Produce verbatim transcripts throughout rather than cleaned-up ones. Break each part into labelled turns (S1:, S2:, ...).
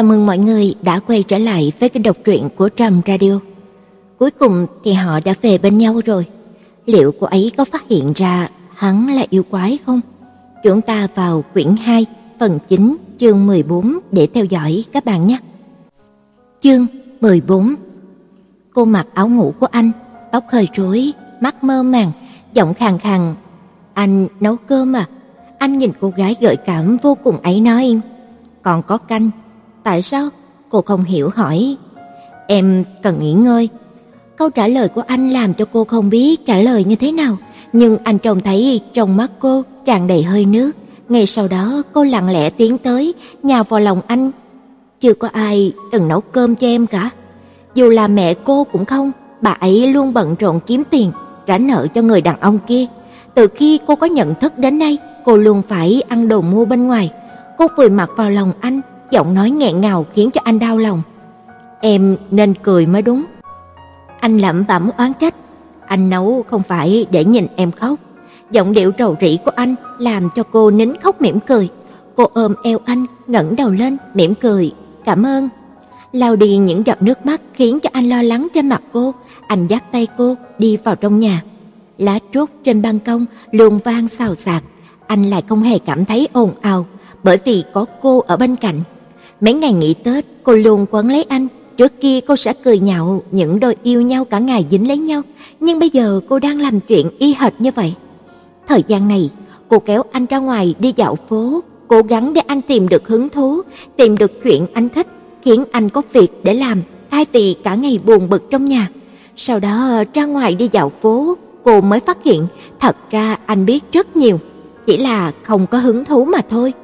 S1: Chào mừng mọi người đã quay trở lại với kênh đọc truyện của Trầm Radio. Cuối cùng thì họ đã về bên nhau rồi. Liệu cô ấy có phát hiện ra hắn là yêu quái không? Chúng ta vào quyển hai, phần chín, chương mười bốn để theo dõi các bạn nhé. Chương mười bốn. Cô mặc áo ngủ của anh, tóc hơi rối, mắt mơ màng, giọng khàn khàn. Anh nấu cơm à? Anh nhìn cô gái gợi cảm vô cùng ấy nói. Còn có canh. Tại sao? Cô không hiểu hỏi. Em cần nghỉ ngơi. Câu trả lời của anh làm cho cô không biết trả lời như thế nào, nhưng anh trông thấy trong mắt cô tràn đầy hơi nước. Ngay sau đó cô lặng lẽ tiến tới, nhào vào lòng anh. Chưa có ai từng nấu cơm cho em cả. Dù là mẹ cô cũng không, bà ấy luôn bận rộn kiếm tiền, trả nợ cho người đàn ông kia. Từ khi cô có nhận thức đến nay, cô luôn phải ăn đồ mua bên ngoài. Cô vùi mặt vào lòng anh, giọng nói nghẹn ngào khiến cho anh đau lòng. Em nên cười mới đúng. Anh lẩm bẩm oán trách. Anh nấu không phải để nhìn em khóc. Giọng điệu rầu rĩ của anh làm cho cô nín khóc mỉm cười. Cô ôm eo anh, ngẩng đầu lên, mỉm cười. Cảm ơn. Lau đi những giọt nước mắt khiến cho anh lo lắng trên mặt cô. Anh dắt tay cô đi vào trong nhà. Lá trúc trên ban công luôn vang xào xạc. Anh lại không hề cảm thấy ồn ào, bởi vì có cô ở bên cạnh. Mấy ngày nghỉ Tết, cô luôn quấn lấy anh. Trước kia cô sẽ cười nhạo những đôi yêu nhau cả ngày dính lấy nhau, nhưng bây giờ cô đang làm chuyện y hệt như vậy. Thời gian này, cô kéo anh ra ngoài đi dạo phố, cố gắng để anh tìm được hứng thú, tìm được chuyện anh thích, khiến anh có việc để làm, thay vì cả ngày buồn bực trong nhà. Sau đó ra ngoài đi dạo phố, cô mới phát hiện thật ra anh biết rất nhiều, chỉ là không có hứng thú mà thôi.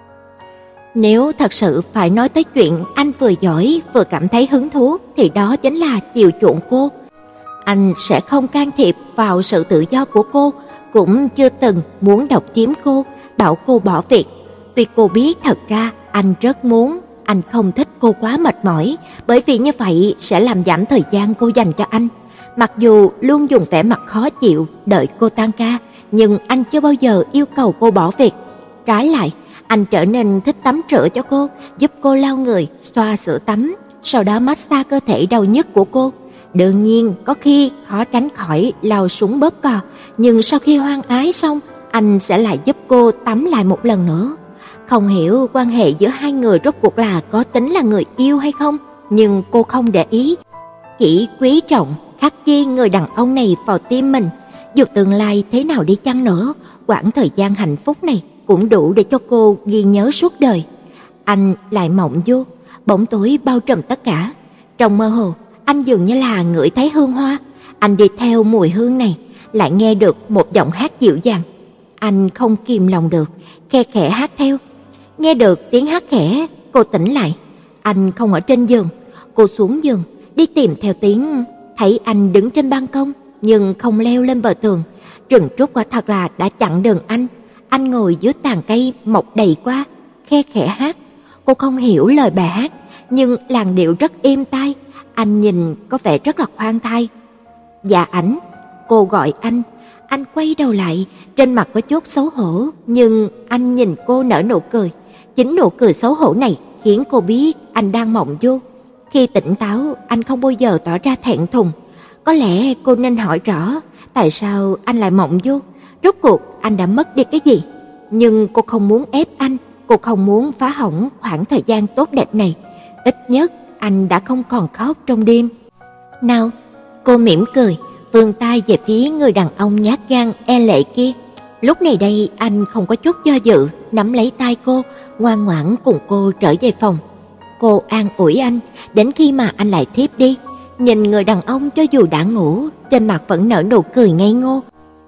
S1: Nếu thật sự phải nói tới chuyện anh vừa giỏi vừa cảm thấy hứng thú thì đó chính là chiều chuộng cô. Anh sẽ không can thiệp vào sự tự do của cô, cũng chưa từng muốn độc chiếm cô, bảo cô bỏ việc. Tuy cô biết thật ra anh rất muốn, anh không thích cô quá mệt mỏi, bởi vì như vậy sẽ làm giảm thời gian cô dành cho anh. Mặc dù luôn dùng vẻ mặt khó chịu đợi cô tan ca, nhưng anh chưa bao giờ yêu cầu cô bỏ việc. Trái lại, anh trở nên thích tắm rửa cho cô, giúp cô lau người, xoa sữa tắm, sau đó massage cơ thể đau nhức của cô. Đương nhiên, có khi khó tránh khỏi lau súng bóp cò, nhưng sau khi hoan ái xong, anh sẽ lại giúp cô tắm lại một lần nữa. Không hiểu quan hệ giữa hai người rốt cuộc là có tính là người yêu hay không, nhưng cô không để ý, chỉ quý trọng, khắc ghi người đàn ông này vào tim mình. Dù tương lai thế nào đi chăng nữa, quãng thời gian hạnh phúc này cũng đủ để cho cô ghi nhớ suốt đời. Anh lại mộng du, bóng tối bao trùm tất cả. Trong mơ hồ, anh dường như là ngửi thấy hương hoa. Anh đi theo mùi hương này, lại nghe được một giọng hát dịu dàng. Anh không kìm lòng được, khe khẽ hát theo. Nghe được tiếng hát khẽ, cô tỉnh lại. Anh không ở trên giường. Cô xuống giường, đi tìm theo tiếng. Thấy anh đứng trên ban công, nhưng không leo lên bờ tường. Rừng trúc quả thật là đã chặn đường anh. Anh ngồi dưới tàn cây mọc đầy qua, khe khẽ hát. Cô không hiểu lời bài hát, nhưng làn điệu rất êm tai. Anh nhìn có vẻ rất là khoan thai. Dạ Ảnh, cô gọi anh. Anh quay đầu lại, trên mặt có chút xấu hổ, nhưng anh nhìn cô nở nụ cười. Chính nụ cười xấu hổ này khiến cô biết anh đang mộng du. Khi tỉnh táo, anh không bao giờ tỏ ra thẹn thùng. Có lẽ cô nên hỏi rõ tại sao anh lại mộng du. Rốt cuộc anh đã mất đi cái gì? Nhưng cô không muốn ép anh, cô không muốn phá hỏng khoảng thời gian tốt đẹp này. Ít nhất anh đã không còn khóc trong đêm. Nào, cô mỉm cười, vươn tay về phía người đàn ông nhát gan e lệ kia. Lúc này đây anh không có chút do dự, nắm lấy tay cô, ngoan ngoãn cùng cô trở về phòng. Cô an ủi anh, đến khi mà anh lại thiếp đi. Nhìn người đàn ông cho dù đã ngủ, trên mặt vẫn nở nụ cười ngây ngô.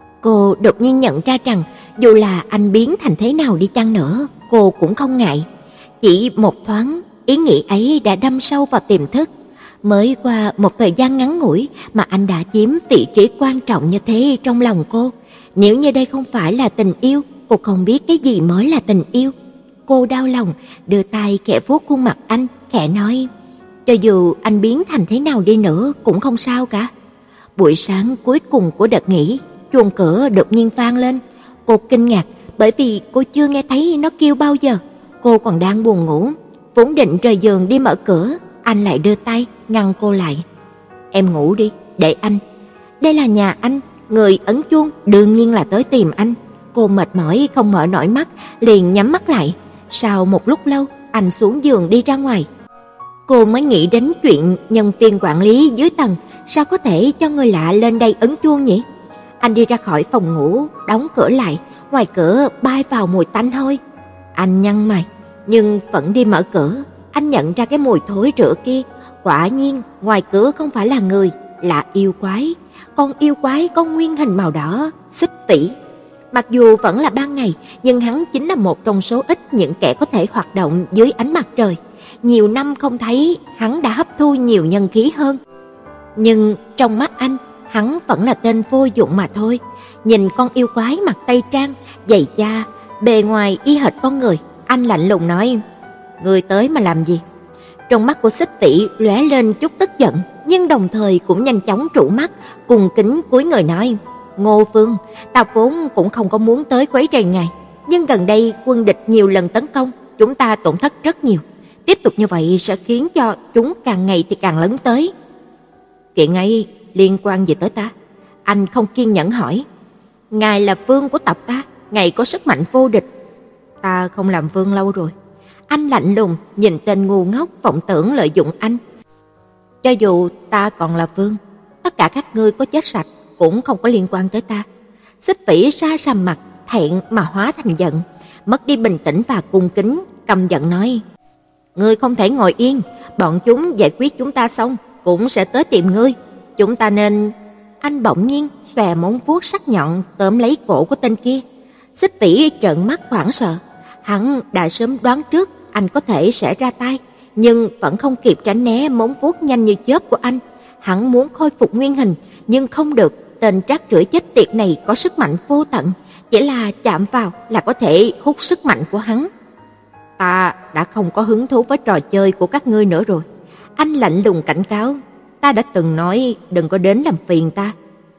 S1: Cô đột nhiên nhận ra rằng dù là anh biến thành thế nào đi chăng nữa, cô cũng không ngại. Chỉ một thoáng, ý nghĩ ấy đã đâm sâu vào tiềm thức. Mới qua một thời gian ngắn ngủi mà anh đã chiếm vị trí quan trọng như thế trong lòng cô. Nếu như đây không phải là tình yêu, cô không biết cái gì mới là tình yêu. Cô đau lòng, đưa tay khẽ vuốt khuôn mặt anh, khẽ nói, cho dù anh biến thành thế nào đi nữa cũng không sao cả. Buổi sáng cuối cùng của đợt nghỉ, chuông cửa đột nhiên vang lên. Cô kinh ngạc bởi vì cô chưa nghe thấy nó kêu bao giờ. Cô còn đang buồn ngủ. vốn định rời giường đi mở cửa, anh lại đưa tay ngăn cô lại. Em ngủ đi, để anh. Đây là nhà anh, người ấn chuông đương nhiên là tới tìm anh. Cô mệt mỏi không mở nổi mắt, liền nhắm mắt lại. Sau một lúc lâu, anh xuống giường đi ra ngoài. Cô mới nghĩ đến chuyện nhân viên quản lý dưới tầng sao có thể cho người lạ lên đây ấn chuông nhỉ? Anh đi ra khỏi phòng ngủ, đóng cửa lại, ngoài cửa bay vào mùi tanh hôi. Anh nhăn mày, nhưng vẫn đi mở cửa. Anh nhận ra cái mùi thối rữa kia, quả nhiên ngoài cửa không phải là người, là yêu quái. Con yêu quái có nguyên hình màu đỏ, xích vĩ. Mặc dù vẫn là ban ngày, nhưng hắn chính là một trong số ít những kẻ có thể hoạt động dưới ánh mặt trời. Nhiều năm không thấy, hắn đã hấp thu nhiều nhân khí hơn. Nhưng trong mắt anh, hắn vẫn là tên vô dụng mà thôi. Nhìn con yêu quái mặc tây trang, giày da, bề ngoài y hệt con người, anh lạnh lùng nói: "Ngươi tới mà làm gì?" Trong mắt của Xích Vĩ lóe lên chút tức giận, nhưng đồng thời cũng nhanh chóng trụ mắt, cùng kính cúi người nói: "Ngô Phương, ta vốn cũng không có muốn tới quấy rầy ngài, nhưng gần đây quân địch nhiều lần tấn công, chúng ta tổn thất rất nhiều. Tiếp tục như vậy sẽ khiến cho chúng càng ngày thì càng lớn tới." "Chuyện ấy liên quan gì tới ta?" Anh không kiên nhẫn hỏi. "Ngài là vương của tộc ta, ngài có sức mạnh vô địch." "Ta không làm vương lâu rồi." Anh lạnh lùng nhìn tên ngu ngốc vọng tưởng lợi dụng anh. "Cho dù ta còn là vương, tất cả các ngươi có chết sạch cũng không có liên quan tới ta." Xích Vĩ sa sầm mặt, thẹn mà hóa thành giận, mất đi bình tĩnh và cung kính, căm giận nói: "Ngươi không thể ngồi yên, bọn chúng giải quyết chúng ta xong cũng sẽ tới tìm ngươi. Chúng ta nên..." Anh bỗng nhiên xòe móng vuốt sắc nhọn tóm lấy cổ của tên kia. Xích Vĩ trợn mắt hoảng sợ. Hắn đã sớm đoán trước anh có thể sẽ ra tay, nhưng vẫn không kịp tránh né móng vuốt nhanh như chớp của anh. Hắn muốn khôi phục nguyên hình, nhưng không được. Tên trác rưởi chết tiệt này có sức mạnh vô tận, chỉ là chạm vào là có thể hút sức mạnh của hắn. "Ta đã không có hứng thú với trò chơi của các ngươi nữa rồi." Anh lạnh lùng cảnh cáo. "Ta đã từng nói đừng có đến làm phiền ta."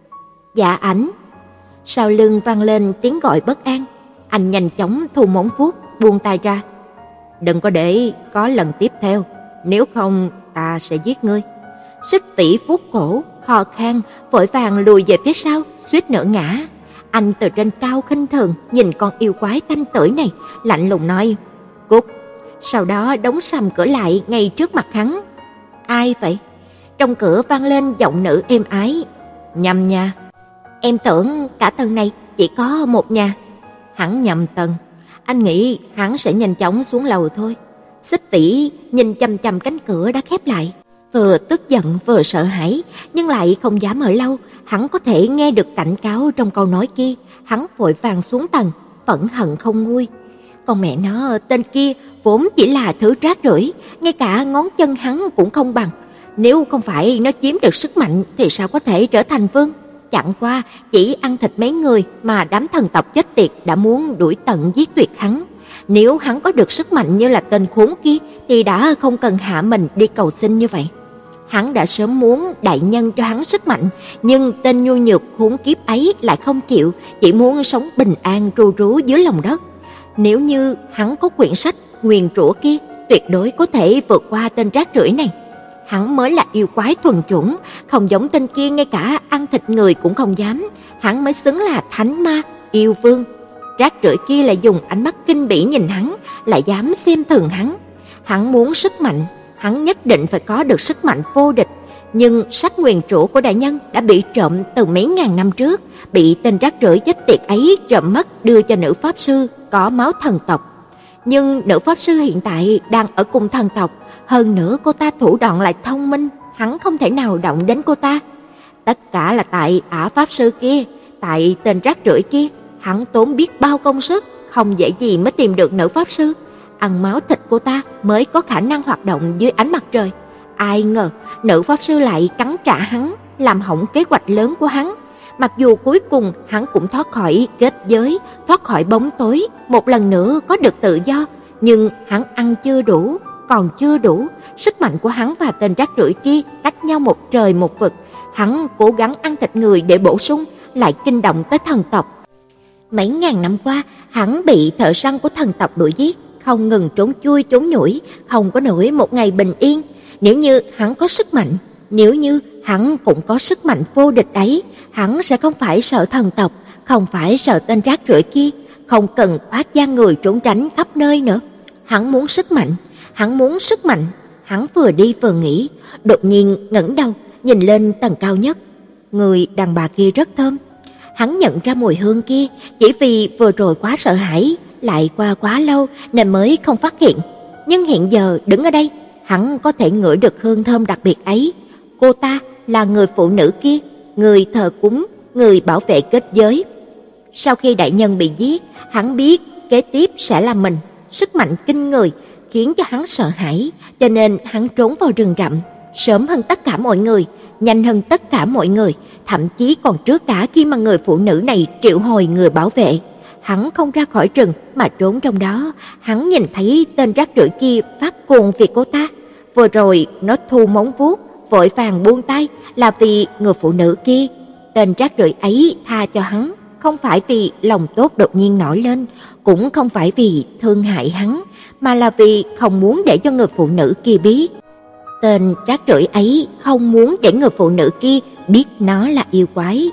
S1: "Dạ Ảnh." Sau lưng vang lên tiếng gọi bất an. Anh nhanh chóng thu móng vuốt, buông tay ra. "Đừng có để có lần tiếp theo, nếu không ta sẽ giết ngươi." Xích Vĩ vuốt cổ, hò khan, vội vàng lùi về phía sau, suýt nữa ngã. Anh từ trên cao khinh thường nhìn con yêu quái tanh tưởi này, lạnh lùng nói: "Cút." Sau đó đóng sầm cửa lại ngay trước mặt hắn. "Ai vậy?" Trong cửa vang lên giọng nữ êm ái. "Nhầm nha." "Em tưởng cả tầng này chỉ có một nhà." Hắn nhầm tầng. Anh nghĩ hắn sẽ nhanh chóng xuống lầu thôi. Xích Vĩ nhìn chằm chằm cánh cửa đã khép lại, vừa tức giận vừa sợ hãi, nhưng lại không dám ở lâu. Hắn có thể nghe được cảnh cáo trong câu nói kia. Hắn vội vàng xuống tầng, phẫn hận không nguôi. Còn mẹ nó, tên kia vốn chỉ là thứ rác rưởi, ngay cả ngón chân hắn cũng không bằng. Nếu không phải nó chiếm được sức mạnh thì sao có thể trở thành vương? Chẳng qua chỉ ăn thịt mấy người mà đám thần tộc chết tiệt đã muốn đuổi tận giết tuyệt hắn. Nếu hắn có được sức mạnh như là tên khốn kia thì đã không cần hạ mình đi cầu xin như vậy. Hắn đã sớm muốn đại nhân cho hắn sức mạnh, nhưng tên nhu nhược khốn kiếp ấy lại không chịu, chỉ muốn sống bình an ru rú dưới lòng đất. Nếu như hắn có quyển sách nguyền rủa kia, tuyệt đối có thể vượt qua tên rác rưởi này. Hắn mới là yêu quái thuần chủng, không giống tên kia ngay cả ăn thịt người cũng không dám. Hắn mới xứng là thánh ma, yêu vương. Rác rưởi kia lại dùng ánh mắt kinh bỉ nhìn hắn, lại dám xem thường hắn. Hắn muốn sức mạnh, hắn nhất định phải có được sức mạnh vô địch. Nhưng sách nguyền rủa của đại nhân đã bị trộm từ mấy ngàn năm trước, bị tên rác rưởi chết tiệt ấy trộm mất đưa cho nữ pháp sư có máu thần tộc. Nhưng nữ pháp sư hiện tại đang ở cùng thần tộc, hơn nữa cô ta thủ đoạn lại thông minh, hắn không thể nào động đến cô ta. Tất cả là tại ả pháp sư kia, tại tên rác rưởi kia. Hắn tốn biết bao công sức, không dễ gì mới tìm được nữ pháp sư. Ăn máu thịt cô ta mới có khả năng hoạt động dưới ánh mặt trời. Ai ngờ nữ pháp sư lại cắn trả hắn, làm hỏng kế hoạch lớn của hắn. Mặc dù cuối cùng hắn cũng thoát khỏi kết giới, thoát khỏi bóng tối, một lần nữa có được tự do, nhưng hắn ăn chưa đủ, còn chưa đủ. Sức mạnh của hắn và tên rác rưởi kia cách nhau một trời một vực. Hắn cố gắng ăn thịt người để bổ sung, lại kinh động tới thần tộc. Mấy ngàn năm qua, hắn bị thợ săn của thần tộc đuổi giết, không ngừng trốn chui trốn nhủi, không có nổi một ngày bình yên. Nếu như hắn có sức mạnh, nếu như hắn cũng có sức mạnh vô địch ấy, hắn sẽ không phải sợ thần tộc, không phải sợ tên rác rưởi kia, không cần thoát da người trốn tránh khắp nơi nữa. Hắn muốn sức mạnh, hắn muốn sức mạnh. Hắn vừa đi vừa nghĩ, đột nhiên ngẩng đầu, nhìn lên tầng cao nhất. Người đàn bà kia rất thơm. Hắn nhận ra mùi hương kia, chỉ vì vừa rồi quá sợ hãi, lại qua quá lâu nên mới không phát hiện. Nhưng hiện giờ đứng ở đây, hắn có thể ngửi được hương thơm đặc biệt ấy. Cô ta là người phụ nữ kia, người thờ cúng, người bảo vệ kết giới. Sau khi đại nhân bị giết, hắn biết kế tiếp sẽ là mình. Sức mạnh kinh người khiến cho hắn sợ hãi, cho nên hắn trốn vào rừng rậm, sớm hơn tất cả mọi người, nhanh hơn tất cả mọi người, thậm chí còn trước cả khi mà người phụ nữ này triệu hồi người bảo vệ. Hắn không ra khỏi rừng mà trốn trong đó. Hắn nhìn thấy tên rác rưởi kia phát cuồng vì cô ta. Vừa rồi nó thu móng vuốt, vội vàng buông tay là vì người phụ nữ kia. Tên rác rưởi ấy tha cho hắn, không phải vì lòng tốt đột nhiên nổi lên, cũng không phải vì thương hại hắn, mà là vì không muốn để cho người phụ nữ kia biết. Tên rác rưởi ấy không muốn để người phụ nữ kia biết nó là yêu quái.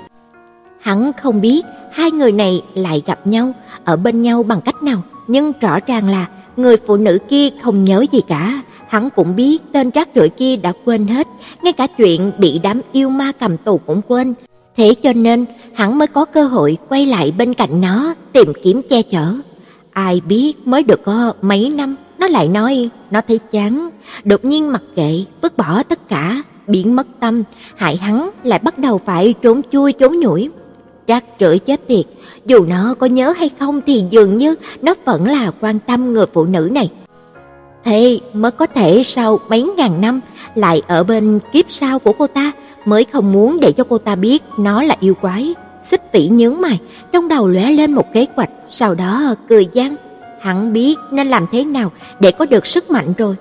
S1: Hắn không biết hai người này lại gặp nhau, ở bên nhau bằng cách nào, nhưng rõ ràng là người phụ nữ kia không nhớ gì cả. Hắn cũng biết tên rác rưởi kia đã quên hết, ngay cả chuyện bị đám yêu ma cầm tù cũng quên. Thế cho nên hắn mới có cơ hội quay lại bên cạnh nó, tìm kiếm che chở. Ai biết mới được có mấy năm, nó lại nói nó thấy chán, đột nhiên mặc kệ, vứt bỏ tất cả, biến mất tâm, hại hắn lại bắt đầu phải trốn chui trốn nhủi. Rác rưởi chết tiệt, dù nó có nhớ hay không thì dường như nó vẫn là quan tâm người phụ nữ này. Thế mới có thể sau mấy ngàn năm lại ở bên kiếp sau của cô ta, mới không muốn để cho cô ta biết nó là yêu quái. Xích Vĩ nhướng mày, trong đầu lóe lên một kế hoạch, sau đó cười gian. Hắn biết nên làm thế nào để có được sức mạnh rồi.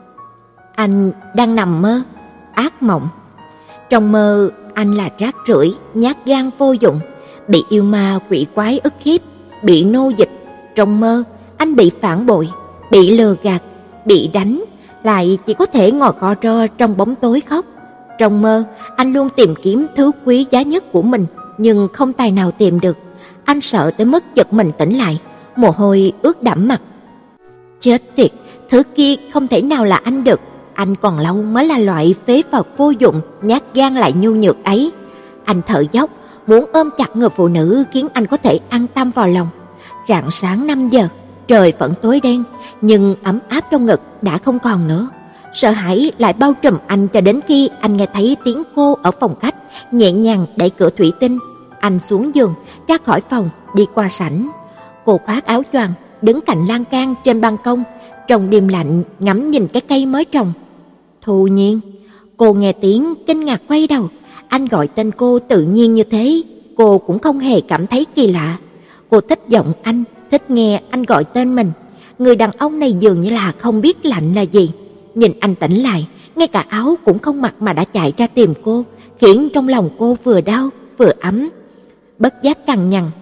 S1: Anh đang nằm mơ, ác mộng. Trong mơ, anh là rác rưởi, nhát gan vô dụng, bị yêu ma quỷ quái ức hiếp, bị nô dịch. Trong mơ, anh bị phản bội, bị lừa gạt, bị đánh, lại chỉ có thể ngồi co ro trong bóng tối khóc. Trong mơ, anh luôn tìm kiếm thứ quý giá nhất của mình, nhưng không tài nào tìm được. Anh sợ tới mức giật mình tỉnh lại, mồ hôi ướt đẫm mặt. Chết tiệt, thứ kia không thể nào là anh được. Anh còn lâu mới là loại phế vật vô dụng, nhát gan lại nhu nhược ấy. Anh thở dốc, muốn ôm chặt người phụ nữ khiến anh có thể an tâm vào lòng. Rạng sáng năm giờ, trời vẫn tối đen, nhưng ấm áp trong ngực đã không còn nữa. Sợ hãi lại bao trùm anh cho đến khi anh nghe thấy tiếng cô ở phòng khách nhẹ nhàng đẩy cửa thủy tinh. Anh xuống giường, ra khỏi phòng, đi qua sảnh. Cô khoác áo choàng, đứng cạnh lan can trên ban công, trong đêm lạnh ngắm nhìn cái cây mới trồng. Thu Nhiên. Cô nghe tiếng kinh ngạc quay đầu. Anh gọi tên cô tự nhiên như thế, cô cũng không hề cảm thấy kỳ lạ. Cô thích giọng anh, thích nghe anh gọi tên mình. Người đàn ông này dường như là không biết lạnh là gì. Nhìn anh tỉnh lại, ngay cả áo cũng không mặc mà đã chạy ra tìm cô, khiến trong lòng cô vừa đau vừa ấm. Bất giác cằn nhằn.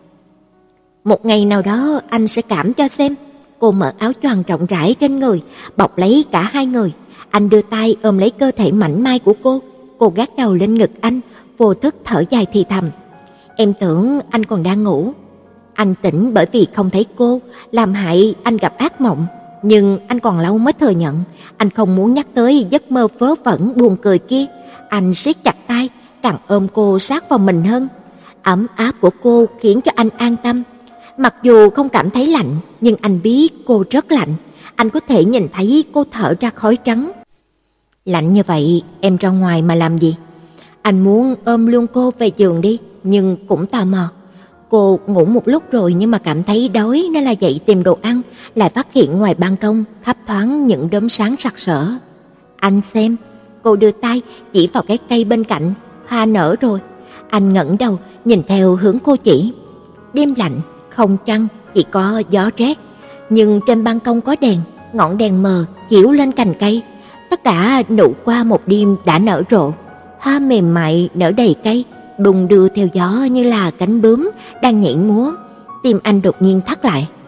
S1: Một ngày nào đó anh sẽ cảm cho xem. Cô mở áo choàng rộng rãi trên người, bọc lấy cả hai người. Anh đưa tay ôm lấy cơ thể mảnh mai của cô. Cô gác đầu lên ngực anh, vô thức thở dài thì thầm. Em tưởng anh còn đang ngủ. Anh tỉnh bởi vì không thấy cô, làm hại anh gặp ác mộng. Nhưng anh còn lâu mới thừa nhận. Anh không muốn nhắc tới giấc mơ vớ vẩn buồn cười kia. Anh siết chặt tay, càng ôm cô sát vào mình hơn. Ấm áp của cô khiến cho anh an tâm. Mặc dù không cảm thấy lạnh, nhưng anh biết cô rất lạnh. Anh có thể nhìn thấy cô thở ra khói trắng. Lạnh như vậy, em ra ngoài mà làm gì? Anh muốn ôm luôn cô về giường đi, nhưng cũng tò mò. Cô ngủ một lúc rồi nhưng mà cảm thấy đói nên là dậy tìm đồ ăn, lại phát hiện ngoài ban công thấp thoáng những đốm sáng sặc sỡ. Anh xem. Cô đưa tay chỉ vào cái cây bên cạnh, hoa nở rồi. Anh ngẩng đầu nhìn theo hướng cô chỉ. Đêm lạnh, không trăng, chỉ có gió rét. Nhưng trên ban công có đèn, ngọn đèn mờ chiếu lên cành cây. Tất cả nụ hoa một đêm đã nở rộ. Hoa mềm mại nở đầy cây, đung đưa theo gió như là cánh bướm đang nhảy múa. Tim anh đột nhiên thắt lại.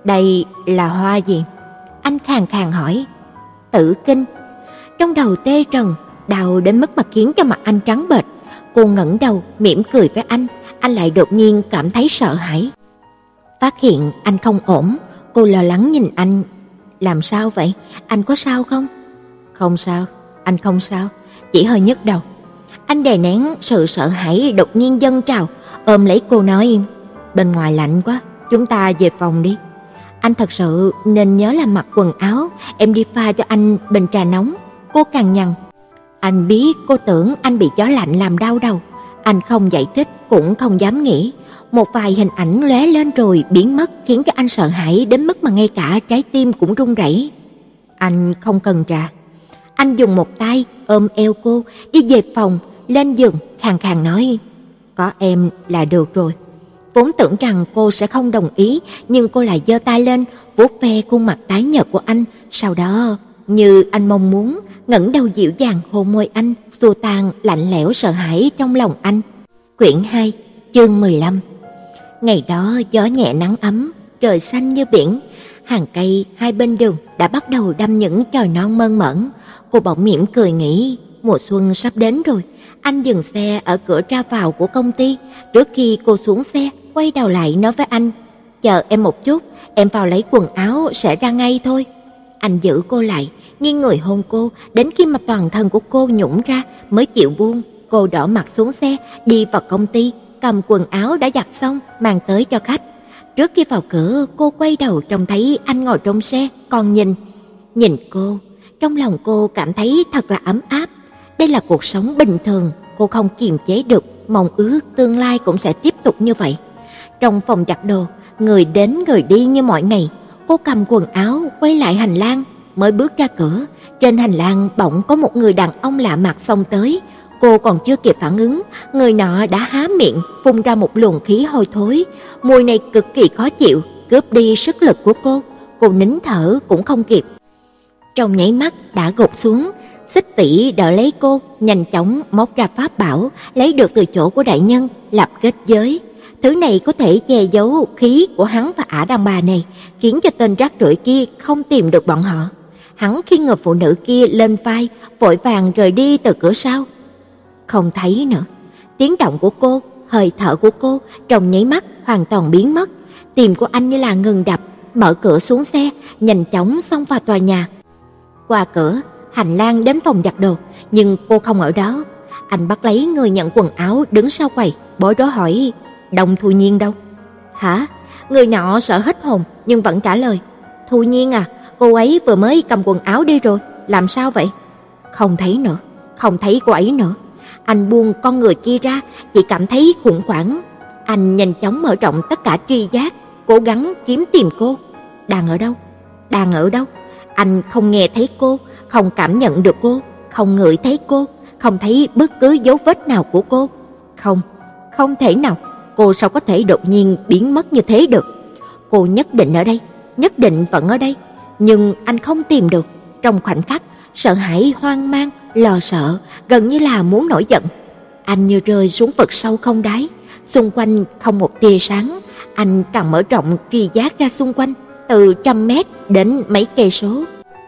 S1: Đây là hoa gì? Anh khàn khàn hỏi. Tử kinh. Trong đầu tê rần, đau đến mức mà khiến cho mặt anh trắng bệch. Cô ngẩng đầu mỉm cười với anh, anh lại đột nhiên cảm thấy sợ hãi. Phát hiện anh không ổn, cô lo lắng nhìn anh. Làm sao vậy? Anh có sao không? Không sao, anh không sao, chỉ hơi nhức đầu. Anh đè nén sự sợ hãi đột nhiên dâng trào, ôm lấy cô nói, bên ngoài lạnh quá, chúng ta về phòng đi. Anh thật sự nên nhớ làm mặc quần áo, em đi pha cho anh bình trà nóng. Cô cằn nhằn. Anh biết cô tưởng anh bị gió lạnh làm đau đầu. Anh không giải thích cũng không dám nghĩ. Một vài hình ảnh lóe lên rồi biến mất khiến cho anh sợ hãi đến mức mà ngay cả trái tim cũng run rẩy. Anh không cần trà. Anh dùng một tay ôm eo cô đi về phòng, lên giường khàn khàn nói, có em là được rồi. Vốn tưởng rằng cô sẽ không đồng ý, nhưng cô lại giơ tay lên vuốt ve khuôn mặt tái nhợt của anh, sau đó như anh mong muốn, ngẩng đầu dịu dàng hôn môi anh, xua tan lạnh lẽo sợ hãi trong lòng anh. Quyển hai, chương mười lăm. Ngày đó gió nhẹ nắng ấm, trời xanh như biển, hàng cây hai bên đường đã bắt đầu đâm những chồi non mơn mởn. Cô bỗng mỉm cười nghĩ, mùa xuân sắp đến rồi. Anh dừng xe ở cửa ra vào của công ty. Trước khi cô xuống xe, quay đầu lại nói với anh, chờ em một chút, em vào lấy quần áo sẽ ra ngay thôi. Anh giữ cô lại, nghiêng người hôn cô, đến khi mà toàn thân của cô nhũn ra mới chịu buông. Cô đỏ mặt xuống xe, đi vào công ty, cầm quần áo đã giặt xong, mang tới cho khách. Trước khi vào cửa, cô quay đầu trông thấy anh ngồi trong xe, còn nhìn. Nhìn cô, trong lòng cô cảm thấy thật là ấm áp. Đây là cuộc sống bình thường, cô không kiềm chế được, mong ước tương lai cũng sẽ tiếp tục như vậy. Trong phòng giặt đồ, người đến người đi như mọi ngày. Cô cầm quần áo, quay lại hành lang, mới bước ra cửa. Trên hành lang bỗng có một người đàn ông lạ mặt xông tới. Cô còn chưa kịp phản ứng, người nọ đã há miệng, phun ra một luồng khí hôi thối. Mùi này cực kỳ khó chịu, cướp đi sức lực của cô. Cô nín thở cũng không kịp. Trong nháy mắt đã gục xuống. Xích Vĩ đỡ lấy cô, nhanh chóng móc ra pháp bảo, lấy được từ chỗ của đại nhân, lập kết giới. Thứ này có thể che giấu khí của hắn và ả đàn bà này, khiến cho tên rác rưởi kia không tìm được bọn họ. Hắn khiêng người phụ nữ kia lên vai, vội vàng rời đi từ cửa sau. Không thấy nữa. Tiếng động của cô, hơi thở của cô trong nháy mắt hoàn toàn biến mất. Tim của anh như là ngừng đập, mở cửa xuống xe, nhanh chóng xông vào tòa nhà. Qua cửa, hành lang đến phòng giặt đồ, nhưng cô không ở đó. Anh bắt lấy người nhận quần áo đứng sau quầy, bối rối hỏi, Đồng Thu Nhiên đâu? Hả? Người nọ sợ hết hồn nhưng vẫn trả lời, Thu Nhiên à, cô ấy vừa mới cầm quần áo đi rồi, làm sao vậy? Không thấy nữa, không thấy cô ấy nữa. Anh buông con người kia ra, chỉ cảm thấy khủng hoảng. Anh nhanh chóng mở rộng tất cả tri giác, cố gắng kiếm tìm cô. Đang ở đâu? Đang ở đâu? Anh không nghe thấy cô, không cảm nhận được cô, không ngửi thấy cô, không thấy bất cứ dấu vết nào của cô. Không, không thể nào, cô sao có thể đột nhiên biến mất như thế được? Cô nhất định ở đây, nhất định vẫn ở đây, nhưng anh không tìm được. Trong khoảnh khắc, sợ hãi, hoang mang, lo sợ, gần như là muốn nổi giận. Anh như rơi xuống vực sâu không đáy, xung quanh không một tia sáng. Anh càng mở rộng tri giác ra xung quanh, từ trăm mét đến mấy cây số.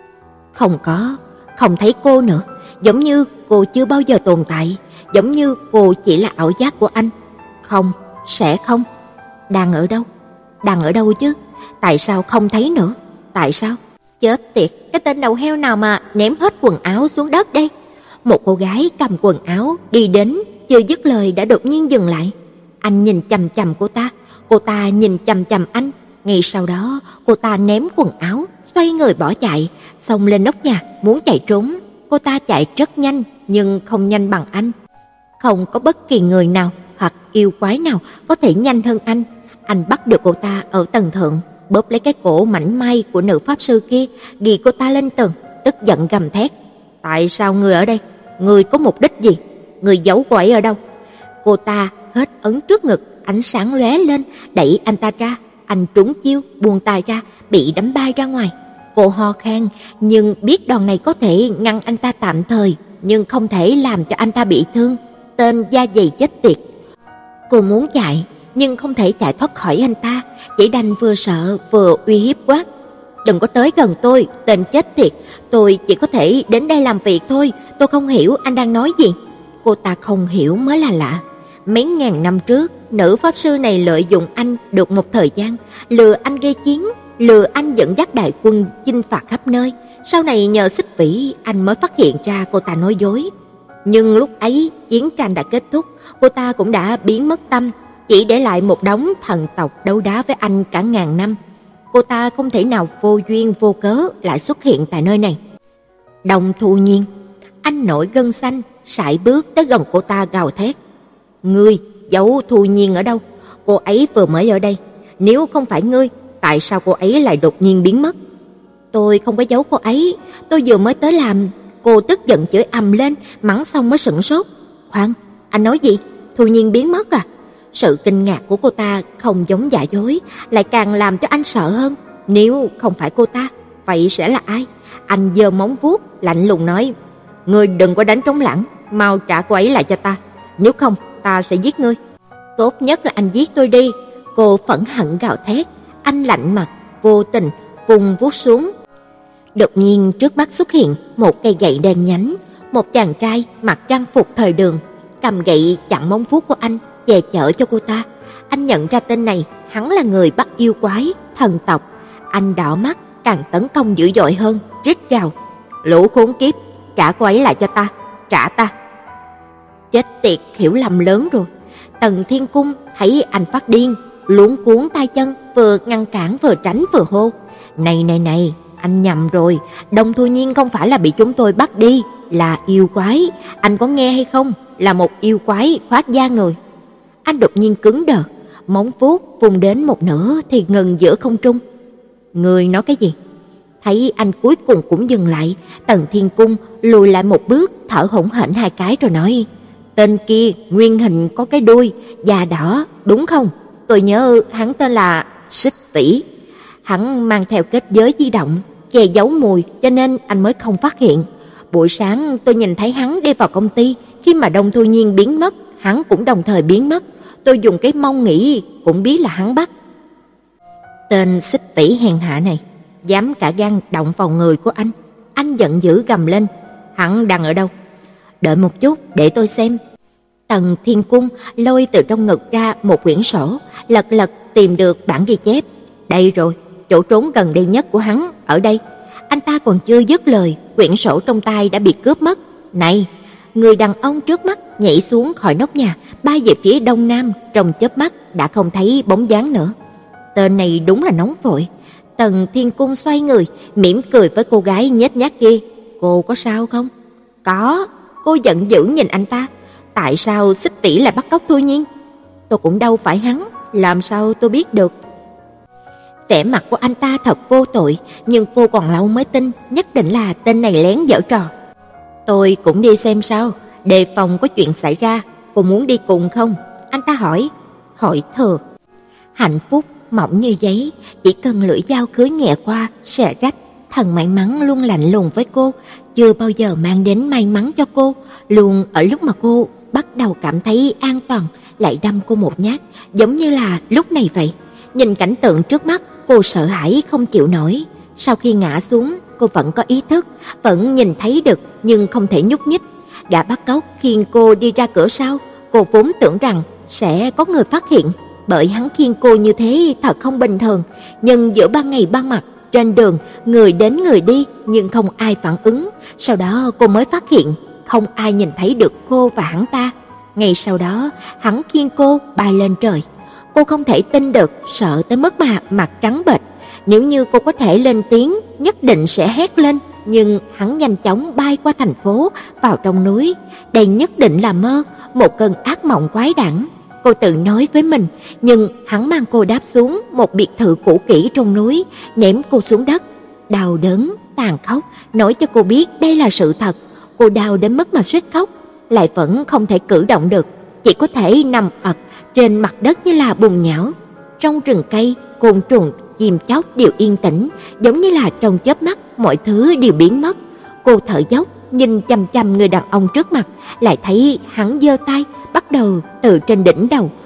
S1: Không có, không thấy cô nữa, giống như cô chưa bao giờ tồn tại, giống như cô chỉ là ảo giác của anh. Không, sẽ không. Đang ở đâu? Đang ở đâu chứ? Tại sao không thấy nữa? Tại sao? Chết tiệt, cái tên đầu heo nào mà ném hết quần áo xuống đất đây? Một cô gái cầm quần áo đi đến, chưa dứt lời đã đột nhiên dừng lại. Anh nhìn chằm chằm cô ta, cô ta nhìn chằm chằm anh. Ngay sau đó, cô ta ném quần áo, xoay người bỏ chạy, xông lên nóc nhà muốn chạy trốn. Cô ta chạy rất nhanh, nhưng không nhanh bằng anh. Không có bất kỳ người nào hoặc yêu quái nào có thể nhanh hơn anh. Anh bắt được cô ta ở tầng thượng, bóp lấy cái cổ mảnh mai của nữ pháp sư kia, ghi cô ta lên tường, tức giận gầm thét. Tại sao ngươi ở đây? Ngươi có mục đích gì? Ngươi giấu cô ấy ở đâu? Cô ta hết ấn trước ngực, ánh sáng lóe lên, đẩy anh ta ra. Anh trúng chiêu, buông tay ra, bị đấm bay ra ngoài. Cô ho khan, nhưng biết đòn này có thể ngăn anh ta tạm thời, nhưng không thể làm cho anh ta bị thương. Tên da dày chết tiệt. Cô muốn chạy, nhưng không thể chạy thoát khỏi anh ta, chỉ đành vừa sợ vừa uy hiếp quát: "Đừng có tới gần tôi, tên chết tiệt, tôi chỉ có thể đến đây làm việc thôi, tôi không hiểu anh đang nói gì." Cô ta không hiểu mới là lạ. Mấy ngàn năm trước, nữ pháp sư này lợi dụng anh được một thời gian, lừa anh gây chiến, lừa anh dẫn dắt đại quân chinh phạt khắp nơi. Sau này nhờ Xích Vĩ, anh mới phát hiện ra cô ta nói dối. Nhưng lúc ấy, chiến tranh đã kết thúc, cô ta cũng đã biến mất tâm, chỉ để lại một đống thần tộc đấu đá với anh cả ngàn năm. Cô ta không thể nào vô duyên vô cớ lại xuất hiện tại nơi này. Đồng Thu Nhiên, anh nổi gân xanh, sải bước tới gần cô ta gào thét: "Ngươi giấu Thu Nhiên ở đâu? Cô ấy vừa mới ở đây. Nếu không phải ngươi, tại sao cô ấy lại đột nhiên biến mất?" "Tôi không có giấu cô ấy, tôi vừa mới tới làm." Cô tức giận chửi ầm lên, mắng xong mới sửng sốt. "Khoan, anh nói gì? Thu Nhiên biến mất à?" Sự kinh ngạc của cô ta không giống giả dối, lại càng làm cho anh sợ hơn. Nếu không phải cô ta, vậy sẽ là ai? Anh giơ móng vuốt, lạnh lùng nói: "Ngươi đừng có đánh trống lảng, mau trả cô ấy lại cho ta, nếu không ta sẽ giết ngươi." "Tốt nhất là anh giết tôi đi." Cô phẫn hận gào thét. Anh lạnh mặt, vô tình vùng vuốt xuống. Đột nhiên trước mắt xuất hiện một cây gậy đen nhánh, một chàng trai mặc trang phục thời đường, cầm gậy chặn móng vuốt của anh, che chở cho cô ta. Anh nhận ra tên này, hắn là người bắt yêu quái, thần tộc. Anh đỏ mắt, càng tấn công dữ dội hơn, rít gào: "Lũ khốn kiếp, trả cô ấy lại cho ta, trả ta." Chết tiệt, hiểu lầm lớn rồi. Tần Thiên Cung thấy anh phát điên, luống cuống tay chân, vừa ngăn cản vừa tránh vừa hô: "Này này này, anh nhầm rồi, Đồng Thu Nhiên không phải là bị chúng tôi bắt đi, là yêu quái, anh có nghe hay không? Là một yêu quái khoác da người." Anh đột nhiên cứng đờ, móng vuốt vùng đến một nửa thì ngừng giữa không trung. "Người nói cái gì?" Thấy anh cuối cùng cũng dừng lại, Tần Thiên Cung lùi lại một bước, thở hổn hển hai cái rồi nói: "Tên kia nguyên hình có cái đuôi, da đỏ, đúng không? Tôi nhớ hắn tên là Xích Vĩ. Hắn mang theo kết giới di động, che giấu mùi cho nên anh mới không phát hiện. Buổi sáng tôi nhìn thấy hắn đi vào công ty, khi mà Đồng Thu Nhiên biến mất, hắn cũng đồng thời biến mất. Tôi dùng cái mông nghĩ cũng biết là hắn bắt." Tên Xích Vĩ hèn hạ này dám cả gan động vào người của anh. Anh giận dữ gầm lên: "Hắn đang ở đâu? Đợi một chút để tôi xem." Tần Thiên Cung lôi từ trong ngực ra một quyển sổ, lật lật tìm được bản ghi chép. "Đây rồi, chỗ trốn gần đây nhất của hắn ở đây." Anh ta còn chưa dứt lời, quyển sổ trong tay đã bị cướp mất. "Này!" Người đàn ông trước mắt nhảy xuống khỏi nóc nhà, bay về phía đông nam, trong chớp mắt đã không thấy bóng dáng nữa. Tên này đúng là nóng vội. Tần Thiên Cung xoay người, mỉm cười với cô gái nhếch nhác kia. "Cô có sao không?" "Có." Cô giận dữ nhìn anh ta. "Tại sao Xích Vĩ lại bắt cóc Thu Nhiên?" "Tôi cũng đâu phải hắn, làm sao tôi biết được?" Vẻ mặt của anh ta thật vô tội, nhưng cô còn lâu mới tin, nhất định là tên này lén giở trò. "Tôi cũng đi xem sao, đề phòng có chuyện xảy ra, cô muốn đi cùng không?" Anh ta hỏi. Hỏi thừa. Hạnh phúc mỏng như giấy, chỉ cần lưỡi dao cứa nhẹ qua sẽ rách. Thần may mắn luôn lạnh lùng với cô, chưa bao giờ mang đến may mắn cho cô. Luôn ở lúc mà cô bắt đầu cảm thấy an toàn, lại đâm cô một nhát, giống như là lúc này vậy. Nhìn cảnh tượng trước mắt, cô sợ hãi không chịu nổi. Sau khi ngã xuống, cô vẫn có ý thức, vẫn nhìn thấy được nhưng không thể nhúc nhích. Gã bắt cóc khiêng cô đi ra cửa sau, cô vốn tưởng rằng sẽ có người phát hiện, bởi hắn khiêng cô như thế thật không bình thường. Nhưng giữa ban ngày ban mặt, trên đường người đến người đi nhưng không ai phản ứng. Sau đó cô mới phát hiện không ai nhìn thấy được cô và hắn ta. Ngay sau đó, hắn khiêng cô bay lên trời. Cô không thể tin được, sợ tới mức mà mặt trắng bệch. Nếu như cô có thể lên tiếng, nhất định sẽ hét lên, nhưng hắn nhanh chóng bay qua thành phố, vào trong núi. Đây nhất định là mơ, một cơn ác mộng quái đản. Cô tự nói với mình, nhưng hắn mang cô đáp xuống một biệt thự cũ kỹ trong núi, ném cô xuống đất. Đau đớn, tàn khốc, nói cho cô biết đây là sự thật. Cô đau đến mức mà suýt khóc, lại vẫn không thể cử động được, chỉ có thể nằm ật trên mặt đất như là bùn nhão. Trong rừng cây, côn trùng, chim chóc đều yên tĩnh, giống như là trong chớp mắt mọi thứ đều biến mất. Cô thở dốc, nhìn chằm chằm người đàn ông trước mặt, lại thấy hắn giơ tay, bắt đầu từ trên đỉnh đầu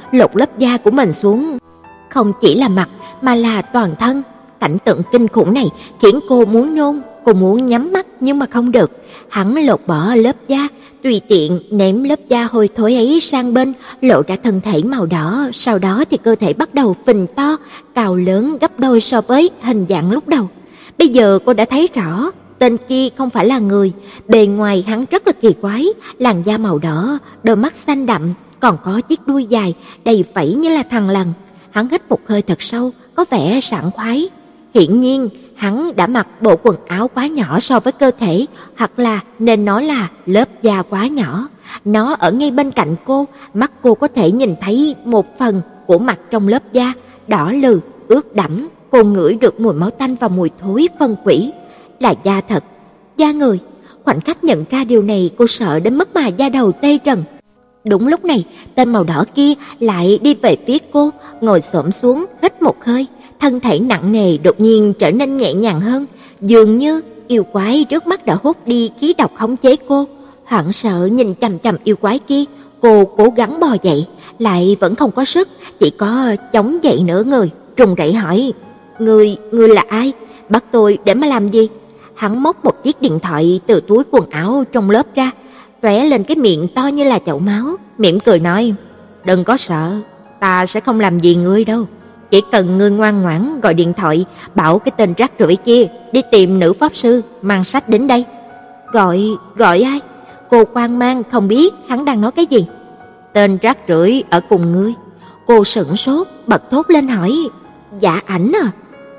S1: lột lớp da của mình xuống. Không chỉ là mặt mà là toàn thân. Cảnh tượng kinh khủng này khiến cô muốn nôn, cô muốn nhắm mắt nhưng mà không được. Hắn lột bỏ lớp da, tùy tiện ném lớp da hôi thối ấy sang bên, lộ ra thân thể màu đỏ, sau đó thì cơ thể bắt đầu phình to, cao lớn gấp đôi so với hình dạng lúc đầu. Bây giờ cô đã thấy rõ, tên kia không phải là người, bề ngoài hắn rất là kỳ quái, làn da màu đỏ, đôi mắt xanh đậm, còn có chiếc đuôi dài đầy phẩy như là thằn lằn. Hắn hít một hơi thật sâu, có vẻ sảng khoái. Hiển nhiên, hắn đã mặc bộ quần áo quá nhỏ so với cơ thể, hoặc là nên nói là lớp da quá nhỏ. Nó ở ngay bên cạnh cô, mắt cô có thể nhìn thấy một phần của mặt trong lớp da, đỏ lừ, ướt đẫm. Cô ngửi được mùi máu tanh và mùi thối phân quỷ. Là da thật, da người. Khoảnh khắc nhận ra điều này, cô sợ đến mức mà da đầu tê rần. Đúng lúc này, tên màu đỏ kia lại đi về phía cô, ngồi xổm xuống, hít một hơi. Thân thể nặng nề đột nhiên trở nên nhẹ nhàng hơn, dường như yêu quái trước mắt đã hút đi khí độc khống chế cô. Hoảng sợ nhìn chằm chằm yêu quái kia, cô cố gắng bò dậy, lại vẫn không có sức, chỉ có chống dậy nửa người, run rẩy hỏi: "Ngươi, ngươi là ai? Bắt tôi để mà làm gì?" Hắn móc một chiếc điện thoại từ túi quần áo trong lớp ra, tóe lên cái miệng to như là chậu máu, mỉm cười nói: "Đừng có sợ, ta sẽ không làm gì ngươi đâu. Chỉ cần ngươi ngoan ngoãn gọi điện thoại bảo cái tên rác rưởi kia đi tìm nữ pháp sư mang sách đến đây." Gọi, gọi ai? Cô hoang mang không biết hắn đang nói cái gì. Tên rác rưởi ở cùng ngươi. Cô sững sốt, bật thốt lên hỏi: "Dạ Ảnh à?"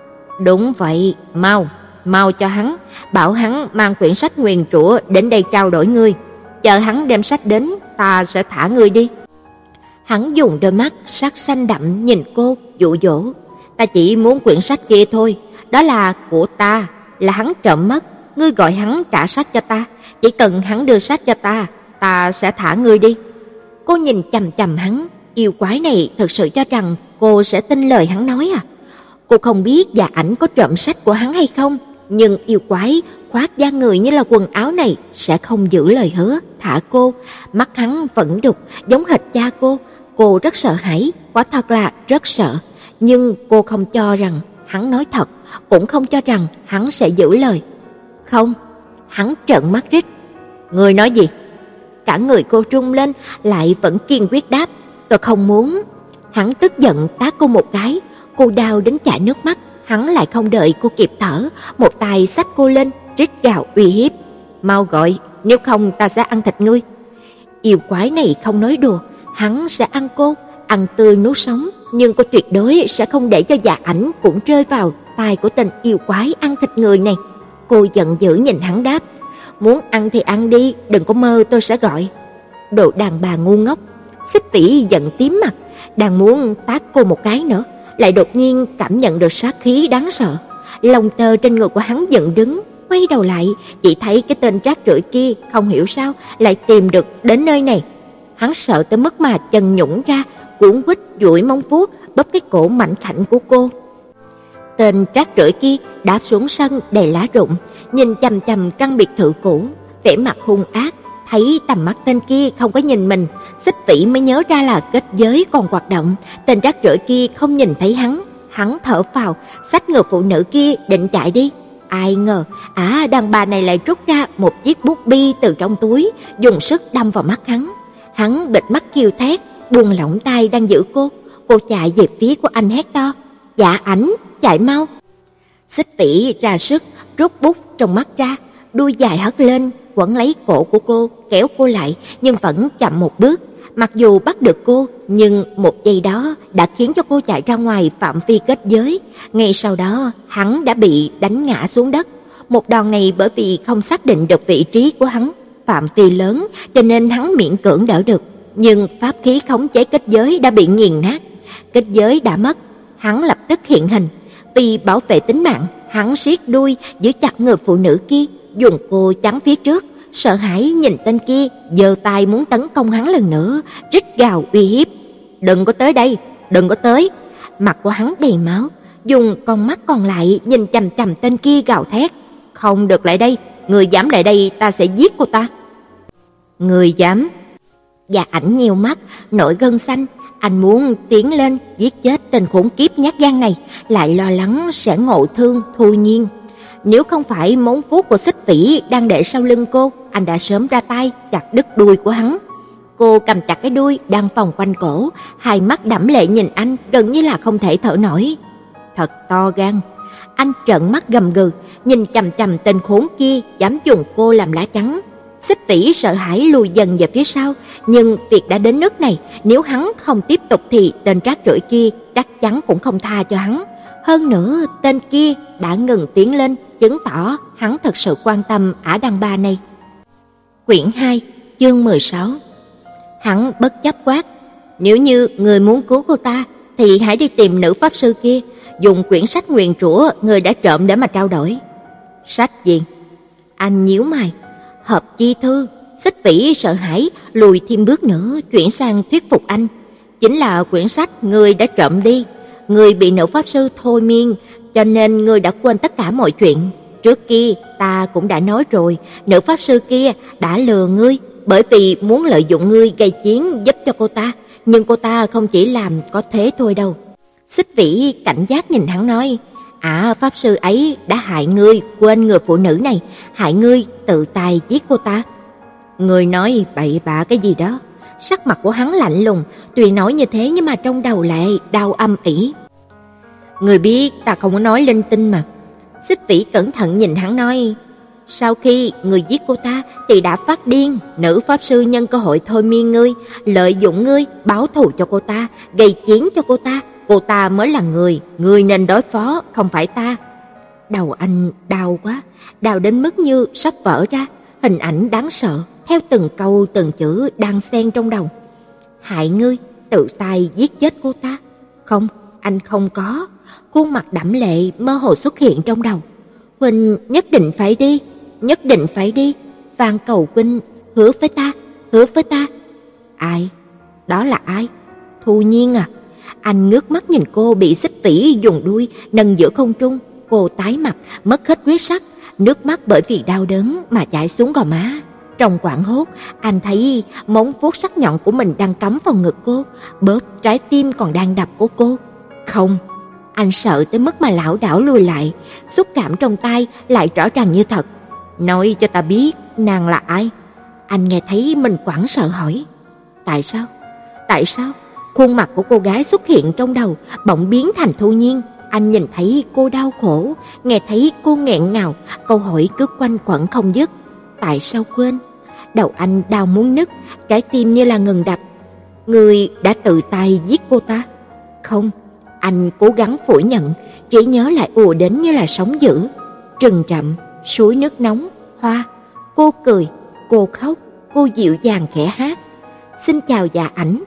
S1: "Đúng vậy, mau, mau cho hắn, bảo hắn mang quyển sách nguyền rủa đến đây trao đổi ngươi. Chờ hắn đem sách đến, ta sẽ thả ngươi đi." Hắn dùng đôi mắt sắc xanh đậm nhìn cô, dụ dỗ: "Ta chỉ muốn quyển sách kia thôi, đó là của ta, là hắn trộm mất, ngươi gọi hắn trả sách cho ta, chỉ cần hắn đưa sách cho ta, ta sẽ thả ngươi đi." Cô nhìn chằm chằm hắn, yêu quái này thực sự cho rằng cô sẽ tin lời hắn nói à? Cô không biết Dạ Ảnh có trộm sách của hắn hay không, nhưng yêu quái khoác da người như là quần áo này sẽ không giữ lời hứa thả cô. Mắt hắn vẫn đục giống hệt cha cô. Cô rất sợ hãi, quả thật là rất sợ, nhưng cô không cho rằng hắn nói thật, cũng không cho rằng hắn sẽ giữ lời. "Không." Hắn trợn mắt rít: "Ngươi nói gì?" Cả người cô rung lên, lại vẫn kiên quyết đáp: "Tôi không muốn." Hắn tức giận tát cô một cái, cô đau đến chảy nước mắt. Hắn lại không đợi cô kịp thở, một tay xách cô lên, rít gào uy hiếp: "Mau gọi, nếu không ta sẽ ăn thịt ngươi." Yêu quái này không nói đùa, hắn sẽ ăn cô, ăn tươi nuốt sống, nhưng cô tuyệt đối sẽ không để cho Dạ Ảnh cũng rơi vào tay của tên yêu quái ăn thịt người này. Cô giận dữ nhìn hắn đáp: "Muốn ăn thì ăn đi, đừng có mơ tôi sẽ gọi." Đồ đàn bà ngu ngốc. Xích Vĩ giận tím mặt, đang muốn tát cô một cái nữa, lại đột nhiên cảm nhận được sát khí đáng sợ. Lông tơ trên người của hắn dựng đứng, quay đầu lại, chỉ thấy cái tên rác rưởi kia không hiểu sao lại tìm được đến nơi này. Hắn sợ tới mức mà chân nhũn ra, cuống quýt duỗi móng vuốt bóp cái cổ mảnh khảnh của cô. Tên rác rưởi kia đáp xuống sân đầy lá rụng, nhìn chằm chằm căn biệt thự cũ, vẻ mặt hung ác. Thấy tầm mắt tên kia không có nhìn mình, Xích Vĩ mới nhớ ra là kết giới còn hoạt động. Tên rác rưởi kia không nhìn thấy hắn, hắn thở phào, xách người phụ nữ kia định chạy đi. Ai ngờ, à đàn bà này lại rút ra một chiếc bút bi từ trong túi, dùng sức đâm vào mắt hắn. Hắn bịt mắt kêu thét, buông lỏng tay đang giữ cô. Cô chạy về phía của anh hét to: "Dạ Ảnh, chạy mau!" Xích Vĩ ra sức rút bút trong mắt ra, đuôi dài hất lên, quấn lấy cổ của cô, kéo cô lại, nhưng vẫn chậm một bước. Mặc dù bắt được cô, nhưng một giây đó đã khiến cho cô chạy ra ngoài phạm vi kết giới. Ngay sau đó, hắn đã bị đánh ngã xuống đất. Một đòn này bởi vì không xác định được vị trí của hắn, phạm vi lớn, cho nên hắn miễn cưỡng đỡ được. Nhưng pháp khí khống chế kết giới đã bị nghiền nát. Kết giới đã mất, hắn lập tức hiện hình. Vì bảo vệ tính mạng, hắn siết đuôi giữ chặt người phụ nữ kia, dùng cô chắn phía trước. Sợ hãi nhìn tên kia, giơ tay muốn tấn công hắn lần nữa, rít gào uy hiếp: "Đừng có tới đây, đừng có tới!" Mặt của hắn đầy máu, dùng con mắt còn lại nhìn chằm chằm tên kia gào thét: "Không được lại đây, người dám lại đây ta sẽ giết cô ta." "Người dám?" Dạ Ảnh nhíu mắt, nổi gân xanh, Anh muốn tiến lên giết chết tên khốn kiếp nhát gan này, lại lo lắng sẽ ngộ thương Thu Nhiên. Nếu không phải móng vuốt của Xích Vĩ đang để sau lưng cô, anh đã sớm ra tay chặt đứt đuôi của hắn. Cô cầm chặt cái đuôi đang vòng quanh cổ, hai mắt đẫm lệ nhìn anh gần như là không thể thở nổi. Thật to gan. Anh trợn mắt gầm gừ, nhìn chằm chằm tên khốn kia dám dùng cô làm lá chắn. Xích Vĩ sợ hãi lùi dần về phía sau, nhưng việc đã đến nước này, nếu hắn không tiếp tục thì tên rác rưởi kia chắc chắn cũng không tha cho hắn. Hơn nữa, tên kia đã ngừng tiến lên, chứng tỏ hắn thật sự quan tâm ả đàn bà này. Quyển hai, chương mười sáu. Hắn bất chấp quát, nếu như người muốn cứu cô ta thì hãy đi tìm nữ pháp sư kia, dùng quyển sách nguyền rủa người đã trộm để mà trao đổi. Sách gì? Anh nhíu mày. Hợp chi thư. Xích Vĩ sợ hãi lùi thêm bước nữa, chuyển sang thuyết phục anh. Chính là quyển sách người đã trộm đi. Người bị nữ pháp sư thôi miên, cho nên người đã quên tất cả mọi chuyện. Trước kia ta cũng đã nói rồi, nữ pháp sư kia đã lừa ngươi, bởi vì muốn lợi dụng ngươi gây chiến giúp cho cô ta, nhưng cô ta không chỉ làm có thế thôi đâu. Xích Vĩ cảnh giác nhìn hắn nói, à, pháp sư ấy đã hại ngươi quên người phụ nữ này, hại ngươi tự tay giết cô ta. Ngươi nói bậy bạ cái gì đó? Sắc mặt của hắn lạnh lùng, tuy nói như thế nhưng mà trong đầu lại đau âm ỉ. Ngươi biết ta không có nói linh tinh mà. Xích Vĩ cẩn thận nhìn hắn nói, sau khi ngươi giết cô ta thì đã phát điên, nữ pháp sư nhân cơ hội thôi miên ngươi, lợi dụng ngươi báo thù cho cô ta, gây chiến cho cô ta. Cô ta mới là người, người nên đối phó, không phải ta. Đầu anh đau quá, đau đến mức như sắp vỡ ra, hình ảnh đáng sợ theo từng câu từng chữ đang xen trong đầu. Hại ngươi, tự tay giết chết cô ta. Không, anh không có. Khuôn mặt đẫm lệ mơ hồ xuất hiện trong đầu. Huynh nhất định phải đi, nhất định phải đi. Van cầu huynh, hứa với ta, hứa với ta. Ai? Đó là ai? Thu Nhiên à? Anh ngước mắt nhìn cô bị Xích Vĩ dùng đuôi nâng giữa không trung, cô tái mặt, mất hết huyết sắc, nước mắt bởi vì đau đớn mà chảy xuống gò má. Trong hoảng hốt, anh thấy móng vuốt sắc nhọn của mình đang cắm vào ngực cô, bóp trái tim còn đang đập của cô. Không, anh sợ tới mức mà lảo đảo lùi lại, xúc cảm trong tay lại rõ ràng như thật. Nói cho ta biết nàng là ai? Anh nghe thấy mình hoảng sợ hỏi. Tại sao? Tại sao? Khuôn mặt của cô gái xuất hiện trong đầu, bỗng biến thành Thu Nhiên. Anh nhìn thấy cô đau khổ, nghe thấy cô nghẹn ngào, câu hỏi cứ quanh quẩn không dứt. Tại sao quên? Đầu anh đau muốn nứt, trái tim như là ngừng đập. Người đã tự tay giết cô ta? Không, anh cố gắng phủ nhận, trí nhớ lại ùa đến như là sóng dữ. Rừng rậm, suối nước nóng, hoa. Cô cười, cô khóc, cô dịu dàng khẽ hát. Xin chào già ảnh.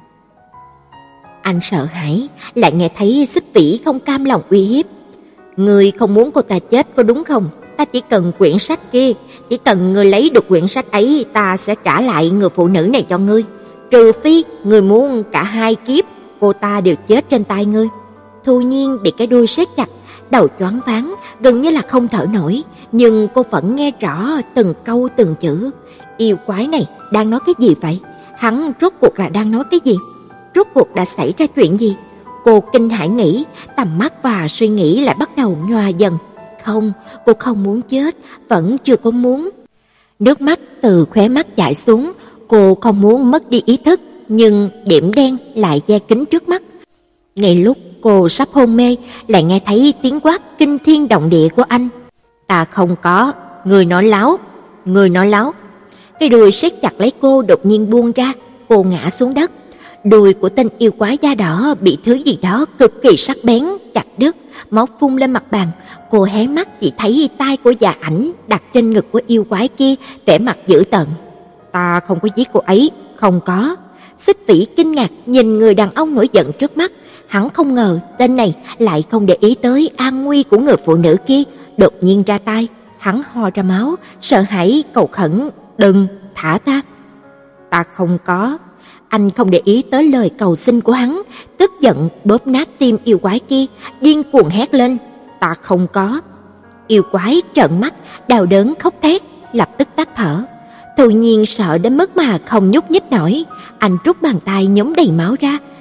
S1: Anh sợ hãi, lại nghe thấy Xích Vĩ không cam lòng uy hiếp. Người không muốn cô ta chết có đúng không? Ta chỉ cần quyển sách kia, chỉ cần người lấy được quyển sách ấy, ta sẽ trả lại người phụ nữ này cho ngươi. Trừ phi người muốn cả hai kiếp cô ta đều chết trên tay ngươi. Thu Nhiên bị cái đuôi siết chặt, đầu choáng váng, gần như là không thở nổi, nhưng cô vẫn nghe rõ từng câu từng chữ. Yêu quái này đang nói cái gì vậy? Hắn rốt cuộc là đang nói cái gì? Rốt cuộc đã xảy ra chuyện gì? Cô kinh hãi nghĩ, tầm mắt và suy nghĩ lại bắt đầu nhòa dần. Không, cô không muốn chết, vẫn chưa có muốn. Nước mắt từ khóe mắt chảy xuống, cô không muốn mất đi ý thức, nhưng điểm đen lại che kín trước mắt. Ngay lúc cô sắp hôn mê, lại nghe thấy tiếng quát kinh thiên động địa của anh. Ta không có, người nói láo, người nói láo. Cái đuôi siết chặt lấy cô đột nhiên buông ra, cô ngã xuống đất. Đùi của tên yêu quái da đỏ bị thứ gì đó cực kỳ sắc bén chặt đứt, máu phun lên mặt bàn. Cô hé mắt chỉ thấy tay của già ảnh đặt trên ngực của yêu quái kia, vẻ mặt dữ tợn. Ta không có giết cô ấy, không có. Xích Vĩ kinh ngạc nhìn người đàn ông nổi giận trước mắt. Hắn không ngờ tên này lại không để ý tới an nguy của người phụ nữ kia, đột nhiên ra tay. Hắn ho ra máu, sợ hãi cầu khẩn, đừng, thả ta. Ta không có. Anh không để ý tới lời cầu xin của hắn, tức giận bóp nát tim yêu quái kia, điên cuồng hét lên, ta không có. Yêu quái trợn mắt, đau đớn khóc thét, lập tức tắt thở. Thu Nhiên sợ đến mức mà không nhúc nhích nổi, anh rút bàn tay nhúng đầy máu ra,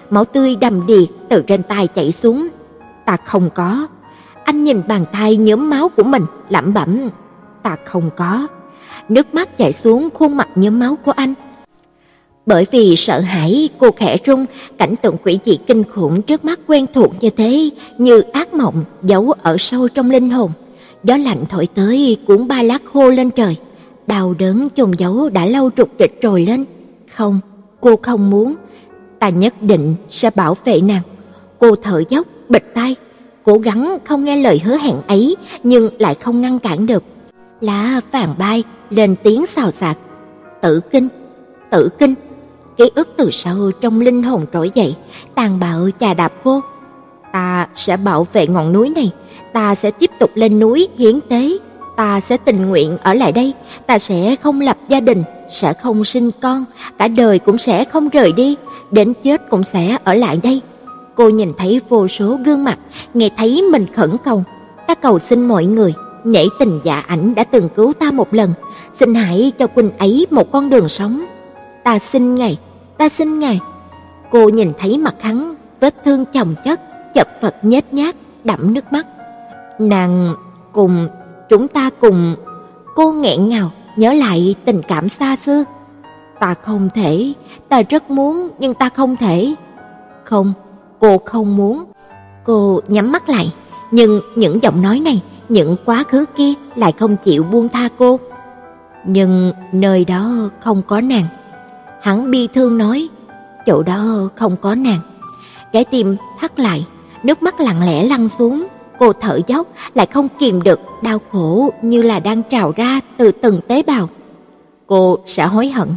S1: máu tươi đầm đìa từ trên tay chảy xuống. Ta không có. Anh nhìn bàn tay nhuốm máu của mình, lẩm bẩm, ta không có. Nước mắt chảy xuống khuôn mặt nhuốm máu của anh. Bởi vì sợ hãi, cô khẽ run, cảnh tượng quỷ dị kinh khủng trước mắt quen thuộc như thế, như ác mộng giấu ở sâu trong linh hồn. Gió lạnh thổi tới cuốn ba lá khô lên trời, đau đớn chôn giấu đã lâu trục trịch trồi lên. Không, cô không muốn. Ta nhất định sẽ bảo vệ nàng. Cô thở dốc, bịt tai, cố gắng không nghe lời hứa hẹn ấy, nhưng lại không ngăn cản được. Lá vàng bay lên tiếng xào xạc. Tử Kinh, Tử Kinh. Ký ức từ sâu trong linh hồn trỗi dậy, tàn bạo chà đạp cô. Ta sẽ bảo vệ ngọn núi này, ta sẽ tiếp tục lên núi hiến tế, ta sẽ tình nguyện ở lại đây, ta sẽ không lập gia đình, sẽ không sinh con, cả đời cũng sẽ không rời đi, đến chết cũng sẽ ở lại đây. Cô nhìn thấy vô số gương mặt, nghe thấy mình khẩn cầu. Ta cầu xin mọi người, nhảy tình dạ ảnh đã từng cứu ta một lần, xin hãy cho Quỳnh ấy một con đường sống. Ta xin ngài, ta xin ngài. Cô nhìn thấy mặt hắn, vết thương chồng chất, chật vật nhếch nhác, đẫm nước mắt. Nàng cùng, chúng ta cùng. Cô nghẹn ngào, nhớ lại tình cảm xa xưa. Ta không thể, ta rất muốn, nhưng ta không thể. Không, cô không muốn. Cô nhắm mắt lại, nhưng những giọng nói này, những quá khứ kia lại không chịu buông tha cô. Nhưng nơi đó không có nàng. Hắn bi thương nói, chỗ đó không có nàng. Trái tim thắt lại, nước mắt lặng lẽ lăn xuống. Cô thở dốc, lại không kìm được, đau khổ như là đang trào ra từ từng tế bào. Cô sẽ hối hận.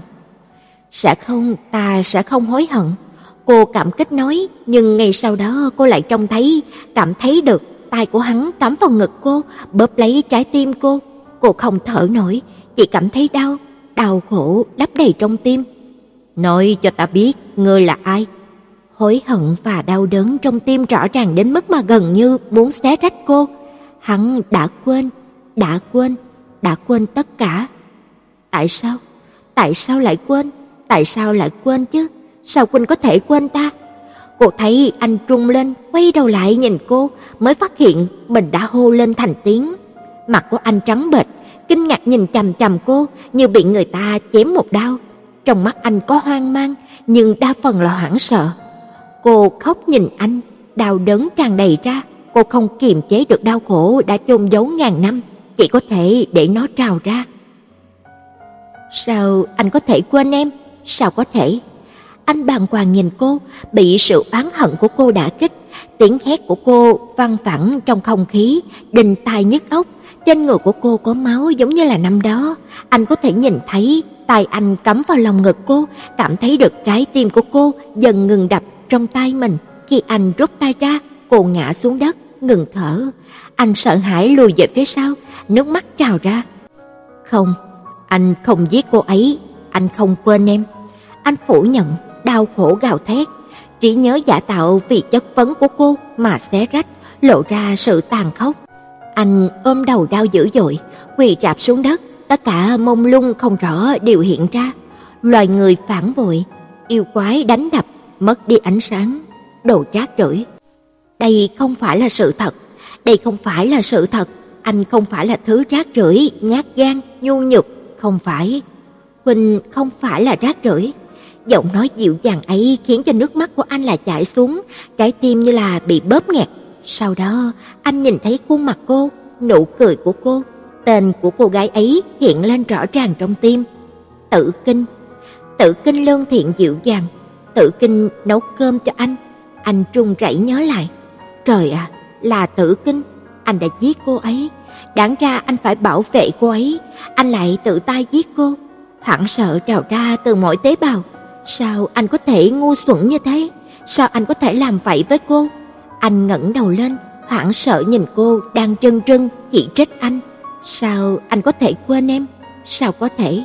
S1: Sẽ không, ta sẽ không hối hận. Cô cảm kích nói, nhưng ngay sau đó cô lại trông thấy, cảm thấy được tay của hắn cắm vào ngực cô, bóp lấy trái tim cô. Cô không thở nổi, chỉ cảm thấy đau, đau khổ lấp đầy trong tim. Nói cho ta biết, ngươi là ai? Hối hận và đau đớn trong tim rõ ràng đến mức mà gần như muốn xé rách cô. Hắn đã quên, đã quên, đã quên tất cả. Tại sao? Tại sao lại quên? Tại sao lại quên chứ? Sao Quỳnh có thể quên ta? Cô thấy anh run lên, quay đầu lại nhìn cô, mới phát hiện mình đã hô lên thành tiếng. Mặt của anh trắng bệch, kinh ngạc nhìn chằm chằm cô như bị người ta chém một đao. Trong mắt anh có hoang mang, nhưng đa phần là hoảng sợ. Cô khóc nhìn anh, đau đớn tràn đầy ra. Cô không kiềm chế được đau khổ đã chôn giấu ngàn năm, chỉ có thể để nó trào ra. Sao anh có thể quên em? Sao có thể? Anh bàng hoàng nhìn cô, bị sự oán hận của cô đả kích. Tiếng hét của cô văng vẳng trong không khí, đinh tai nhức óc. Trên người của cô có máu giống như là năm đó. Anh có thể nhìn thấy tay anh cắm vào lòng ngực cô, cảm thấy được trái tim của cô dần ngừng đập trong tay mình. Khi anh rút tay ra, cô ngã xuống đất, ngừng thở. Anh sợ hãi lùi về phía sau, nước mắt trào ra. Không, anh không giết cô ấy, anh không quên em. Anh phủ nhận, đau khổ gào thét. Trí nhớ giả tạo vì chất vấn của cô mà xé rách, lộ ra sự tàn khốc. Anh ôm đầu đau dữ dội, quỳ rạp xuống đất, tất cả mông lung không rõ đều hiện ra. Loài người phản bội, yêu quái đánh đập, mất đi ánh sáng, đồ rác rưởi. Đây không phải là sự thật, đây không phải là sự thật. Anh không phải là thứ rác rưởi, nhát gan, nhu nhược, không phải. Quỳnh không phải là rác rưởi. Giọng nói dịu dàng ấy khiến cho nước mắt của anh là chảy xuống, trái tim như là bị bóp nghẹt. Sau đó, anh nhìn thấy khuôn mặt cô, nụ cười của cô, tên của cô gái ấy hiện lên rõ ràng trong tim. Tử Kinh. Tử Kinh lương thiện dịu dàng. Tử Kinh nấu cơm cho anh. Anh run rẩy nhớ lại. Trời ạ, à, là Tử Kinh. Anh đã giết cô ấy. Đáng ra anh phải bảo vệ cô ấy. Anh lại tự tay giết cô. Hoảng sợ trào ra từ mỗi tế bào. Sao anh có thể ngu xuẩn như thế? Sao anh có thể làm vậy với cô? Anh ngẩng đầu lên, hoảng sợ nhìn cô đang trân trân chỉ trích anh. Sao anh có thể quên em? Sao có thể?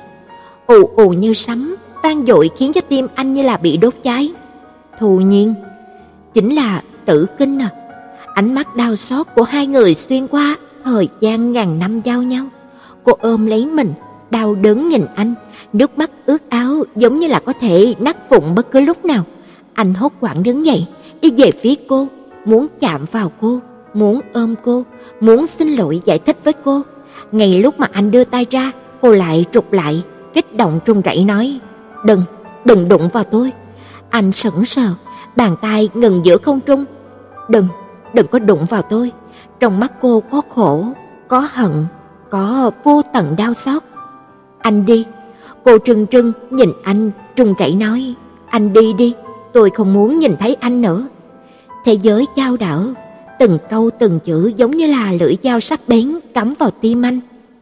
S1: Ù ù như sấm, vang dội khiến cho tim anh như là bị đốt cháy. Thu Nhiên, chính là Tử Kinh à. Ánh mắt đau xót của hai người xuyên qua thời gian ngàn năm giao nhau. Cô ôm lấy mình, đau đớn nhìn anh, nước mắt ướt áo giống như là có thể nát vụn bất cứ lúc nào. Anh hốt hoảng đứng dậy, đi về phía cô, muốn chạm vào cô, muốn ôm cô, muốn xin lỗi giải thích với cô. Ngay lúc mà anh đưa tay ra, cô lại trục lại, kích động run rẩy nói: "Đừng, đừng đụng vào tôi." Anh sững sờ, bàn tay ngừng giữa không trung. "Đừng, đừng có đụng vào tôi." Trong mắt cô có khổ, có hận, có vô tận đau xót. "Anh đi." Cô trừng trừng nhìn anh, run rẩy nói: "Anh đi đi, tôi không muốn nhìn thấy anh nữa." Thế giới chao đảo, từng câu từng chữ giống như là lưỡi dao sắc bén cắm vào tim anh.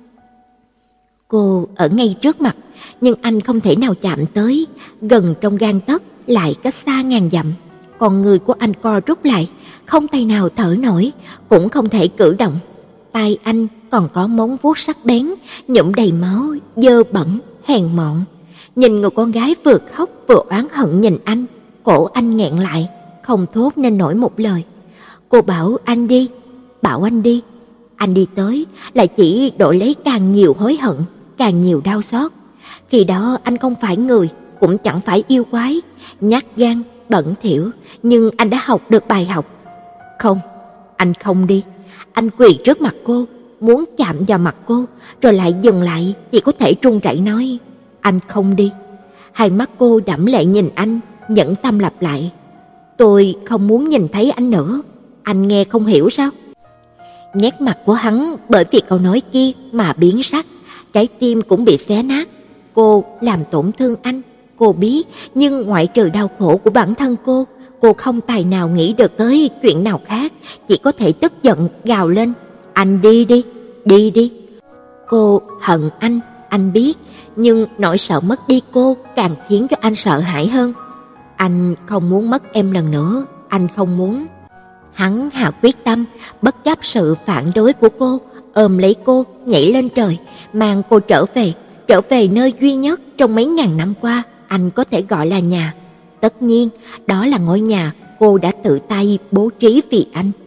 S1: Cô ở ngay trước mặt, nhưng anh không thể nào chạm tới, gần trong gang tấc lại cách xa ngàn dặm. Con người của anh co rút lại, không tay nào thở nổi, cũng không thể cử động. Tay anh còn có móng vuốt sắc bén, nhuộm đầy máu, dơ bẩn, hèn mọn. Nhìn người con gái vừa khóc vừa oán hận nhìn anh, cổ anh nghẹn lại, không thốt nên nổi một lời. Cô bảo anh đi, bảo anh đi. Anh đi tới, lại chỉ đổi lấy càng nhiều hối hận, càng nhiều đau xót. Khi đó anh không phải người, cũng chẳng phải yêu quái, nhát gan, bẩn thỉu, nhưng anh đã học được bài học. Không, anh không đi. Anh quỳ trước mặt cô, muốn chạm vào mặt cô, rồi lại dừng lại, chỉ có thể run rẩy nói: "Anh không đi." Hai mắt cô đẫm lệ nhìn anh, nhẫn tâm lặp lại: "Tôi không muốn nhìn thấy anh nữa." Anh nghe không hiểu sao? Nét mặt của hắn bởi vì câu nói kia mà biến sắc, trái tim cũng bị xé nát. Cô làm tổn thương anh, cô biết, nhưng ngoại trừ đau khổ của bản thân cô, cô không tài nào nghĩ được tới chuyện nào khác, chỉ có thể tức giận gào lên: "Anh đi đi, đi đi." Cô hận anh, anh biết, nhưng nỗi sợ mất đi cô càng khiến cho anh sợ hãi hơn. Anh không muốn mất em lần nữa, anh không muốn. Hắn hạ quyết tâm, bất chấp sự phản đối của cô, ôm lấy cô, nhảy lên trời, mang cô trở về, trở về nơi duy nhất trong mấy ngàn năm qua anh có thể gọi là nhà. Tất nhiên, đó là ngôi nhà cô đã tự tay bố trí vì anh.